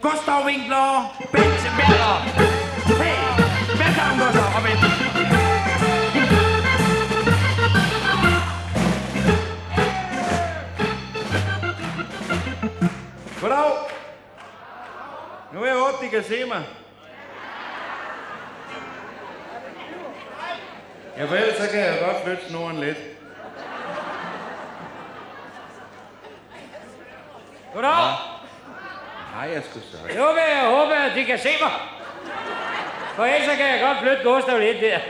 Gustav Winkler, Bente Møller. Hey, velkommen Gustav og Bente. Goddag. Nu er jeg håbe, de kan se mig. Ja, for ellers så kan jeg godt flytte snoren lidt. Goddag. Ja. Nej, jeg skulle så. Nu vil jeg håbe, at de kan se mig. For ellers så kan jeg godt flytte Gustav lidt der.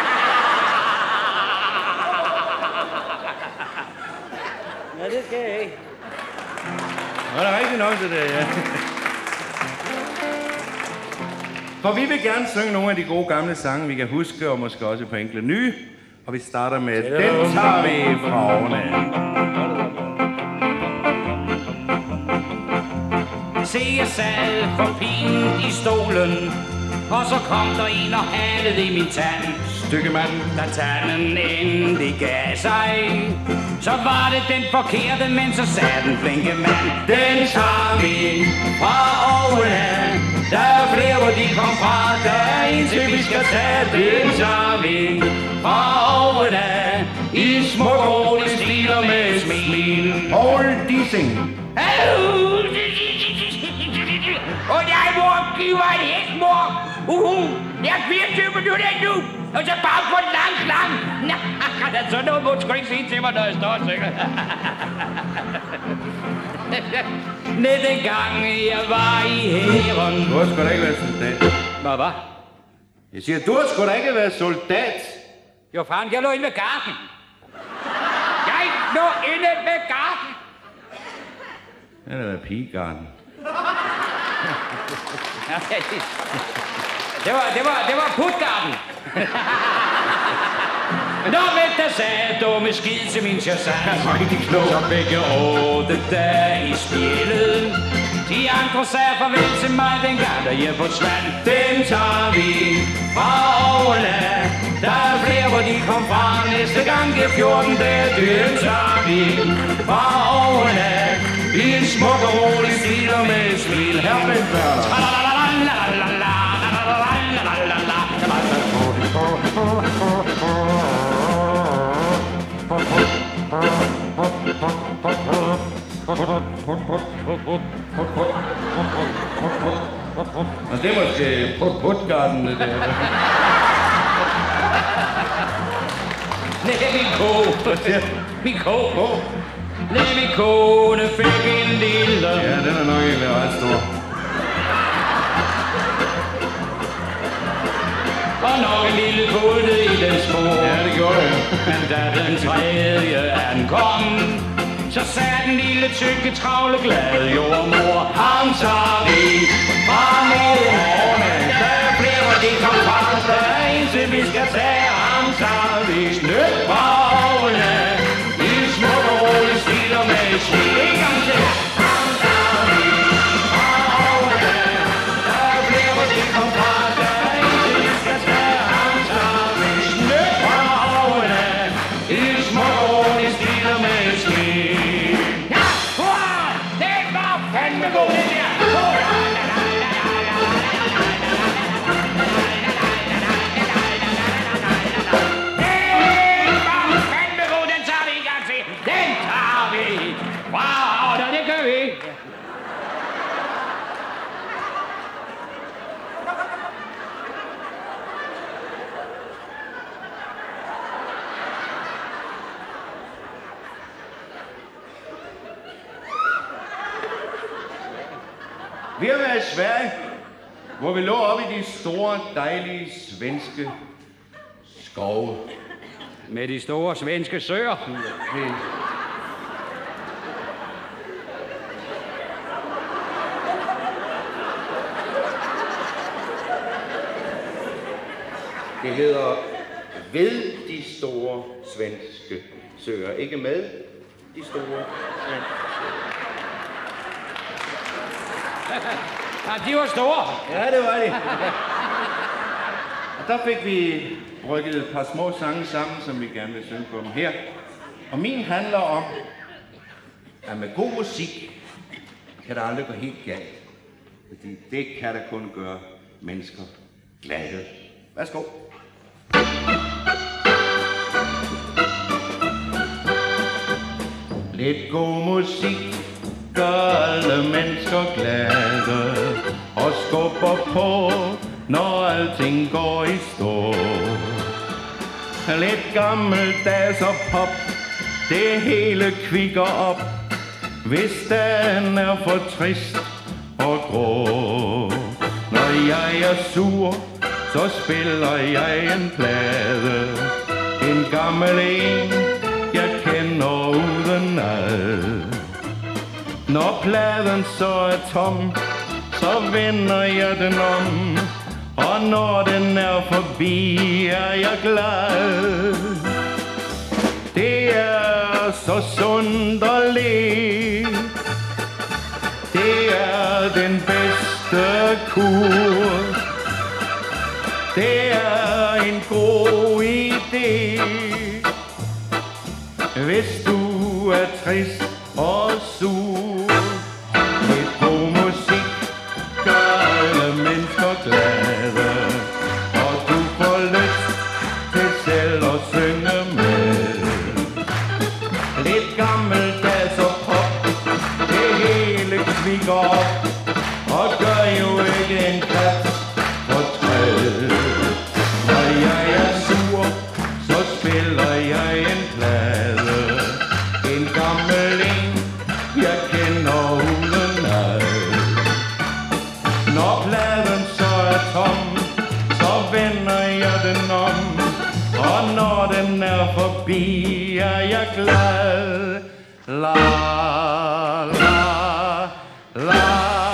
Ja, det skal jeg ikke. Var der rigtig nok til det, ja. For vi vil gerne synge nogle af de gode gamle sange, vi kan huske, og måske også på enkelte nye. Og vi starter med Den tager vi fra oven. Se, jeg sad for pinen i stolen, og så kom der en og halede i min tand. Stykkemand. Da tanden endelig gav sig, så var det den forkerte, men så sagde den flinke mand. Den tager vi fra oven af. Der er flere, hvor de kom fra. Der er en til, vi skal tage. Den tager vi fra oven af. I smuk og rolig stil og med smil. Paul Dissing. Og jeg, mor, giver en hest, mor. Jeg er 24 minutter endnu. Og så bare på lang. Nej, sådan noget må du sgu ikke sige til mig, når jeg står og synger. Ned den gang, jeg var i hæren. Du har sgu da ikke været soldat. Hvad? Jeg siger, du har sgu da ikke været soldat. Jo, fanden, jeg lå inde ved garden. Jeg lå inde ved garden. Det har været pigegarden. Det var putgarden. Nå, men der sagde dumme skid til min chassant. Så begge årte der i spjældet. De andre sagde farvel til mig dengang, da jeg forsvandt. Den tager vi fra overland. Der er flere, hvor de kom fra. Næste gang det er 14 dage. Den tager vi fra overland. I en smuk og rolig stil og med et smil. Her blev Og det er måske putgarden, det der. Nej, min ko. Nej, min kone fik en lille. Ja, den er nok egentlig ret stor. Og nok en lille putte i den spor. Ja, det gjorde det. Men da den tredje ankom, så sagde den lille tykke, travle, glade jordmor. Ham tager vi fra morgenen. Der er flere, hvor de kom fra. Der er en til, vi skal tage. Ham tager vi snødt fra ovene. I smuk og rolig stil og med et smil. En gang til. Ham tager vi fra ovene. Der er flere, hvor de kom fra. Der er en til, vi skal tage. Ham tager vi snødt fra ovene. I smuk og rolig stil og med et smil. Ja, hurra! Det var fandme god, det der! Vi har været i Sverige, hvor vi lå oppe i de store, dejlige svenske skove. Med de store svenske søer. Det hedder ved de store svenske søer. Ikke med de store svenske søer. Ja, de var store. Ja, det var de. Og der fik vi brygget et par små sange sammen, som vi gerne vil synge på dem her. Og min handler om, at med god musik kan det aldrig gå helt galt. Fordi det kan da kun gøre mennesker glade. Værsgo. Lidt god musik gør alle mennesker glade og skubber på, når alting går i stå. Lidt gammeldags og pop, det hele kvikker op, hvis dagen er for trist og grå. Når jeg er sur, så spiller jeg en plade, en gammel en, jeg kender udenad. Når pladen så er tom, så vender jeg den om, og når den er forbi, er jeg glad. Det er så sundt at le, det er den bedste kur. Det er en god idé, hvis du er trist og sur. Lidt god musik gør alle mennesker glade, og du får lyst til selv at synge med. Lidt gammeldags og pop, det hele kvikker op, og gør jo ikke en kat fortræd. Når jeg er sur, så spiller jeg en plade, en gammel en, jeg kender udenad. Når pladen så er tom, så vender jeg den om, og når den er forbi, er jeg glad. La, la, la.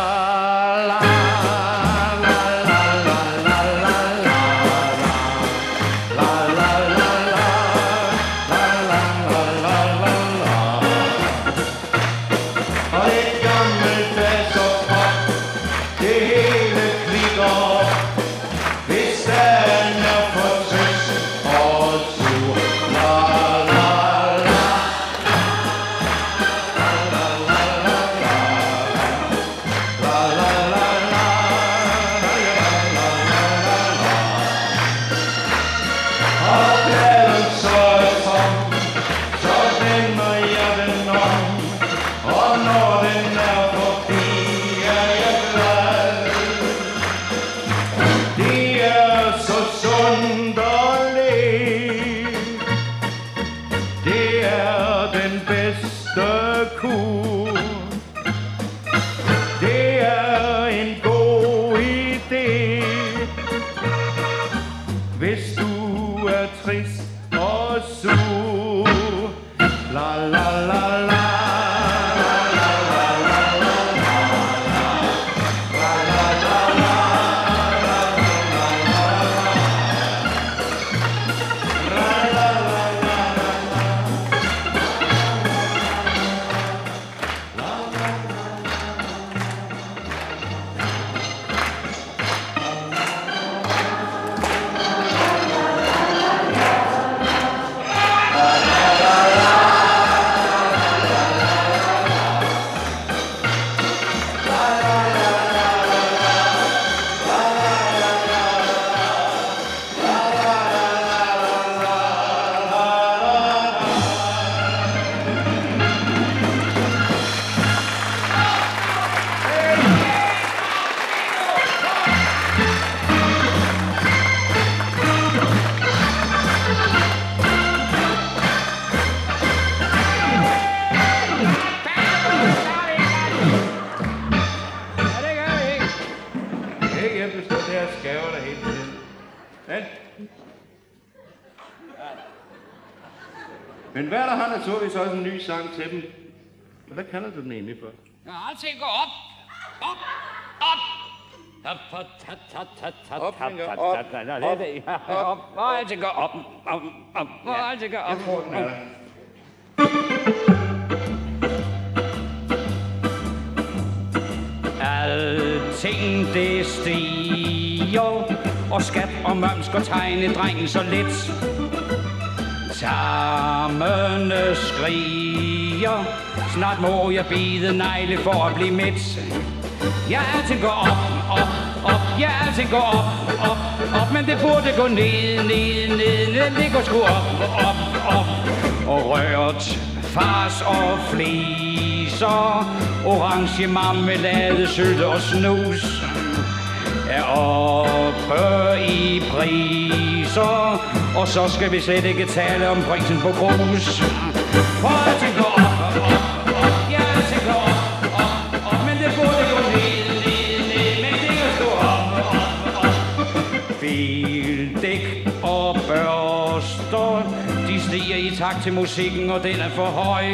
Men hvad er der, han så vi så også en ny sang til dem. Hvad kalder du den egentlig for? Ja, alting går op. Op. Op. Op. Og alting går op. Op. Op. Og alting går op. Alting det stiger, og skat og møms går tegne drengen så let. Tarmene skriger, snart må jeg bide negle for at blive mæt. Ja, alting går op, op, op. Ja, alting går op, op, op. Men det burde gå ned, ned, ned. Det går sgu op, op, op. Og rørt, fars og fliser, orange marmelade, sylte og snus er oppe i priser. Og så skal vi slet ikke tale om prisen på grus. For alting går op, op, op. Ja, alting går op, op, op. Men det burde gå ned, ned, ned. Men det kan stå op, op, op. Bildæk og børster, de stiger i takt til musikken, og den er for høj.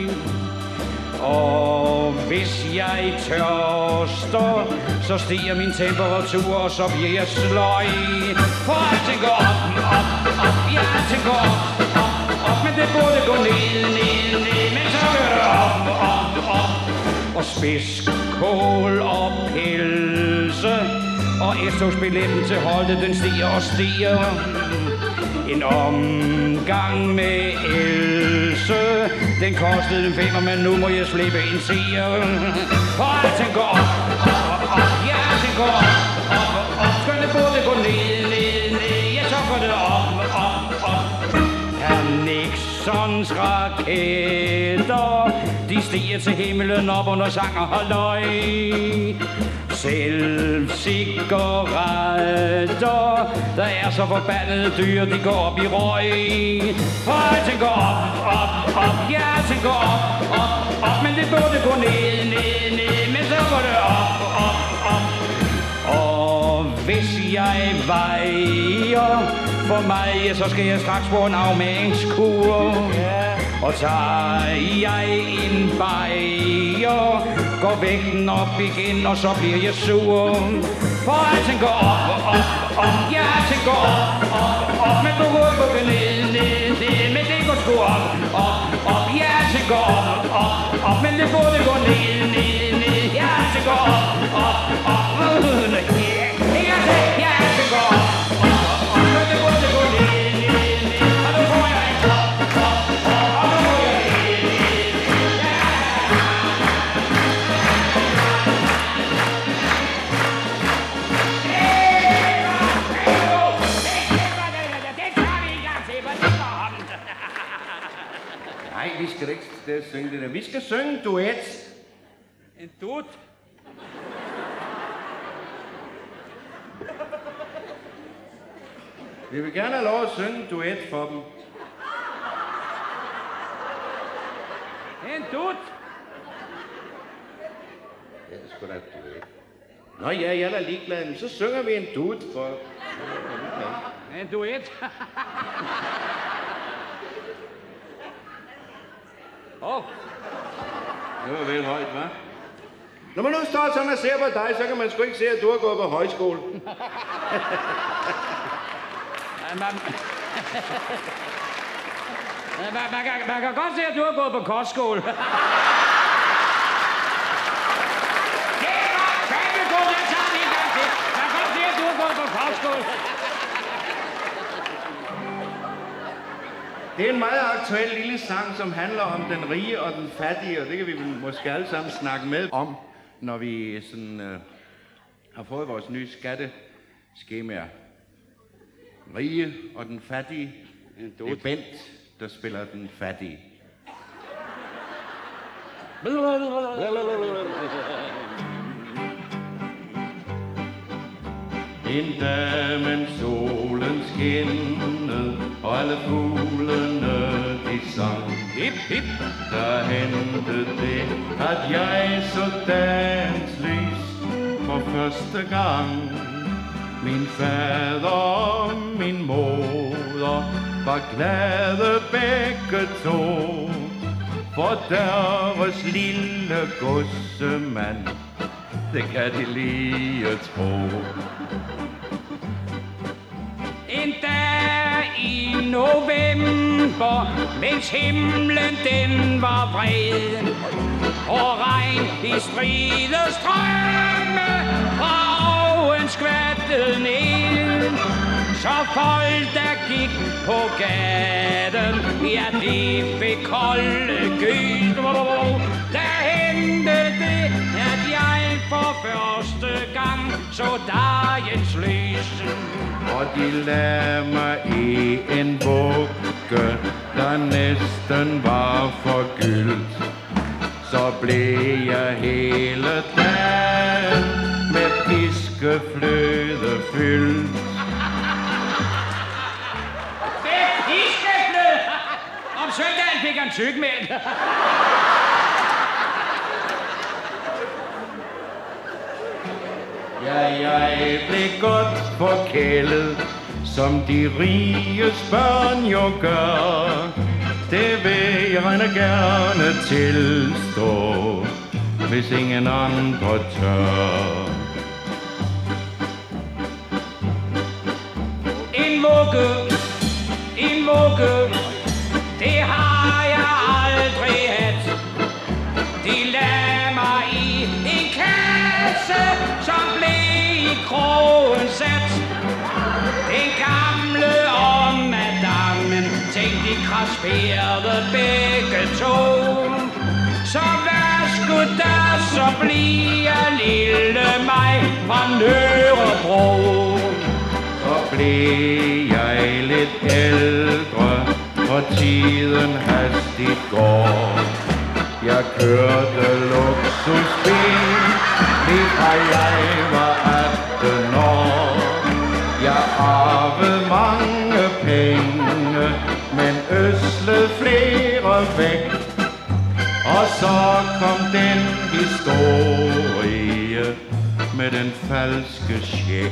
Og hvis jeg tørster, så stiger min temperatur, og så bliver jeg sløj. For alting går op, op, op. Ja, alting går op, op, op. Men det burde gå ned, ned, ned. Men så gør det op, op, op. Og spidskål og pelse, og S-togsbilletten til Holte, den stiger og stiger. En omgang med Else, den kostede en 5, men nu må jeg slippe en 10'er. For alting går op, op, op. Ja, alting går op, op, op. Skal det burde gå ned, ned, ned. Ja, så går det op, op, op. Herr Nixons raketter, de stiger til himlen op under sang og halløj. Selv cigaretter, der er så forbandet dyr, de går op i røg. For alting går op, op, op. Ja, alting går op, op, op. Men det burde gå ned, ned, ned. Men så går det op, op, op. Og hvis jeg vejer for mig, så skal jeg straks på en afmæringskur. Og tager jeg en bajer, går vægten op igen, og så bliver jeg sur. For alting går op, op, op. Ja, alting går op, op, op. Men du går gå ned, ned, ned. Men det går sgu op, op, op. Ja, alting går op, op, op. Men det burde gå ned, ned, ned. Ja, alting går op, op, op. Ja, alting går op, op, op. Men det burde gå ned, ned, ned. Og nu får jeg en op, op, op. Og nu får jeg ned, ned, ned. Nej, vi skal ikke synge det der. Vi skal synge en duet. En dut? Vi vil gerne have lov at synge en duet for dem. En dut? Ja, det er sgu da en duet. Nå ja, jeg er da ligeglad, men så synger vi en duet for... En duet? Åh. Det var vel højt, hva'? Når man nu står sådan og ser på dig, så kan man sgu ikke se, at du har gået på højskole. Man kan godt se, at du har gået på kostskole. Det var fandme godt, jeg tager det en gang til. Man kan godt se, at du har gået på kostskole. Det er en meget aktuel lille sang, som handler om den rige og den fattige, og det kan vi måske alle sammen snakke med om, når vi sådan, har fået vores nye skatteskemaer. Den rige og den fattige. Det er Bent, der spiller den fattige. En dag, mens solen skinnede, og alle fuglene de sang. Hip, hip. Der hentede det, at jeg så dagens lys for første gang. Min fader og min moder var glade begge to, for deres lille godsemand, det kan de lige tro. En dag i november, mens himlen den var vred, og regn i stride strømme fra oven skvattede ned, så folk der gik på gaden, ja de fik kolde gyd. Der hentede det, at jeg for første gang så dagens lysen. Og de lagde mig i en vugge, der næsten var forgyldt. Så blev jeg hele dagen med piskefløde fyldt. Med piskefløde? Om søndagen fik han tykmænd. Ja, jeg blev godt forkælet, som de riges børn jo gør. Det vil jeg gerne tilstå, hvis ingen andre tør. En vugge, det har jeg aldrig haft. De lagde mig i en kasse, som blev i krogen sat. Den gamle og madammen, tænkte de krasperede begge to. Så hvad skulle der så blive af lille mig fra Nørrebro? Så blev jeg lidt ældre, og tiden hastigt går. Jeg kørte luksusbil, lige fra jeg var 18 år. Jeg arvede mange penge, men øslede flere væk. Og så kom den historie med den falske check.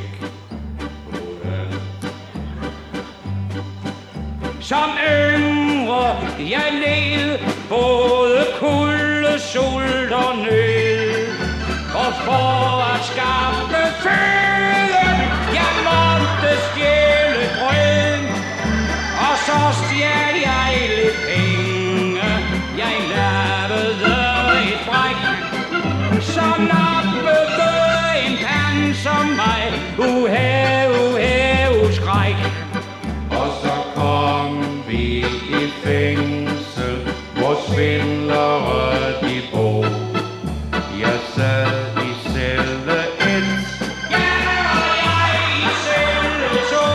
Som yngre jeg led både kulde, sult og nød. Og for at skaffe føde, jeg måtte stjæle brød. Og så stjal jeg lidt penge, jeg lavede et bræk. Så nappede en pand som mig, skræk. Og så kom vi i fængsel, hvor svindlere de bo. Jeg sad i celle 1. Ja, og jeg i celle 2.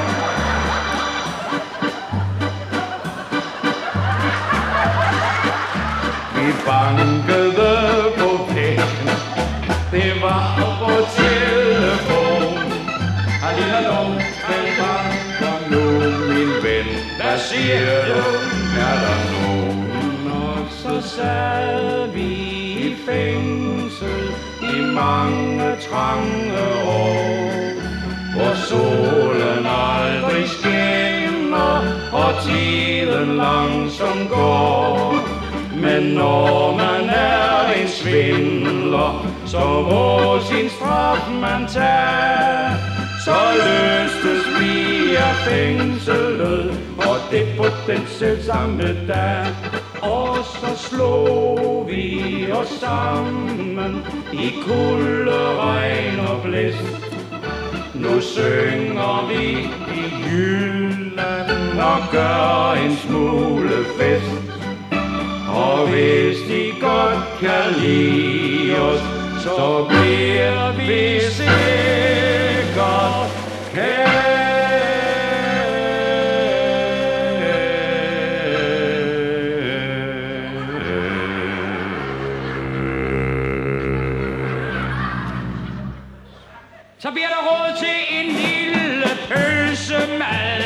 Vi bankede på væggen, det var på telefon. Hallo, hvem banker nu, min ven? Hvad siger du? Er der nogen? Og så sad vi i fængsel i mange trange år, hvor solen aldrig skinner og tiden langsomt går. Men når man er en svindler, så må sin straf man tage. Så løstes vi af fængslet, og det på den selv samme dag. Og så slog vi os sammen i kulde, regn og blæst. Nu synger vi i Jylland og gør en smule fest. Og hvis de godt kan lide os, så bliver vi sikkert kære. Så bliver der råd til en lille pølsemad.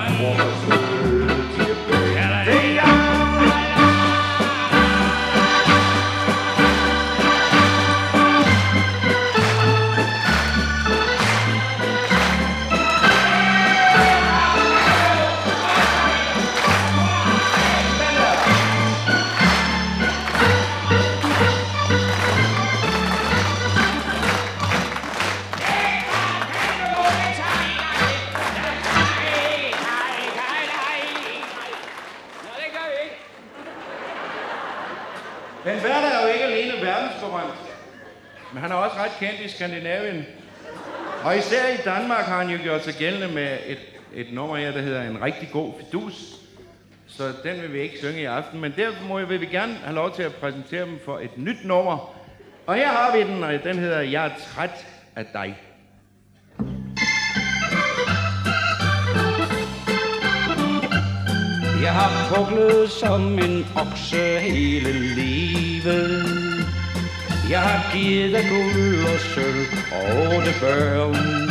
Men Werther er jo ikke alene verdensberømt, men han er også ret kendt i Skandinavien. Og især i Danmark har han jo gjort sig gældende med et nummer her, der hedder En rigtig god fidus. Så den vil vi ikke synge i aften, men derfor vil vi gerne have lov til at præsentere dem for et nyt nummer Og her har vi den, og den hedder Jeg er træt af dig. Jeg har puklet som en okse hele livet. Jeg har givet dig guld og sølv og 8 børn.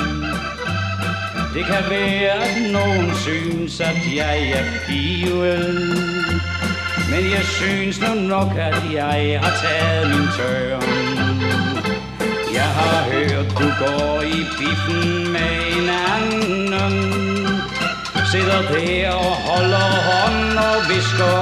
Det kan være, at nogen synes, at jeg er pivet, men jeg synes nu nok, at jeg har taget min tørn. Jeg har hørt, du går i biffen med en anden. Sidder der og holder hånd og visker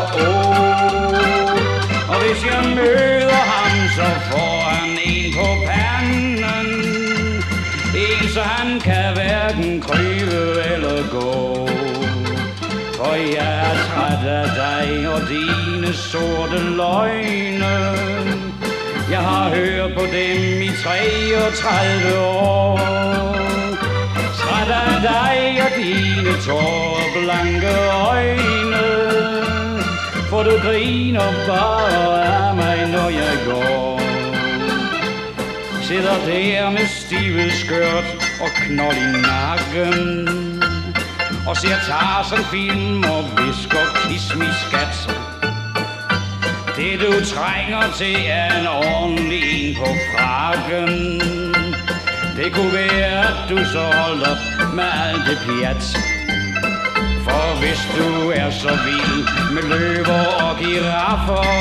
åh. Og hvis jeg møder ham, så får han en på panden. En, så han kan hverken krybe eller gå. For jeg er træt af dig og dine sorte løgne. Jeg har hørt på dem i 33 år. Træt af dig og dine tåreblanke øjne. For du griner bare af mig, når jeg går. Sidder der med stive skørt og knold i nakken. Og ser Tarzan-film og visker kiss me skat. Det du trænger til er en ordentlig en på frakken. Det kunne være, at du så holdt op med alt det pjat. For hvis du er så vild med løver og giraffer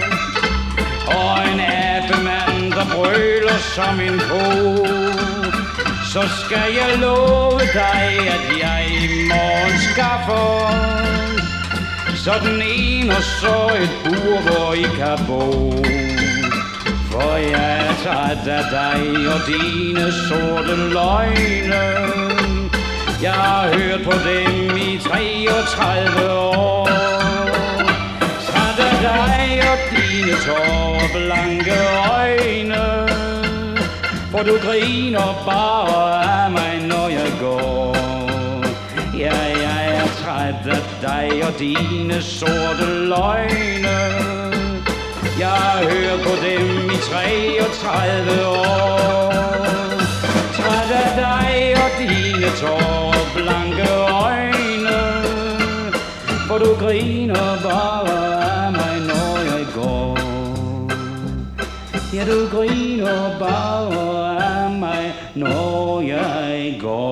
og en abemand, der brøler som en ko, så skal jeg love dig, at jeg i morgen skaffer sådan en og så et bur, hvor I kan bo. For jeg er træt af dig og dine sorte løgne. Jeg har hørt på dem i 33 år. Træt af dig og dine tåreblanke øjne. For du griner bare af mig, når jeg går. Ja, jeg er træt af dig og dine sorte løgne. Jeg har hørt på dem i 33 år. Træt af dig og dine tåreblanke øjne. For du griner bare af mig, når jeg går. Ja, du griner bare af mig, når jeg går.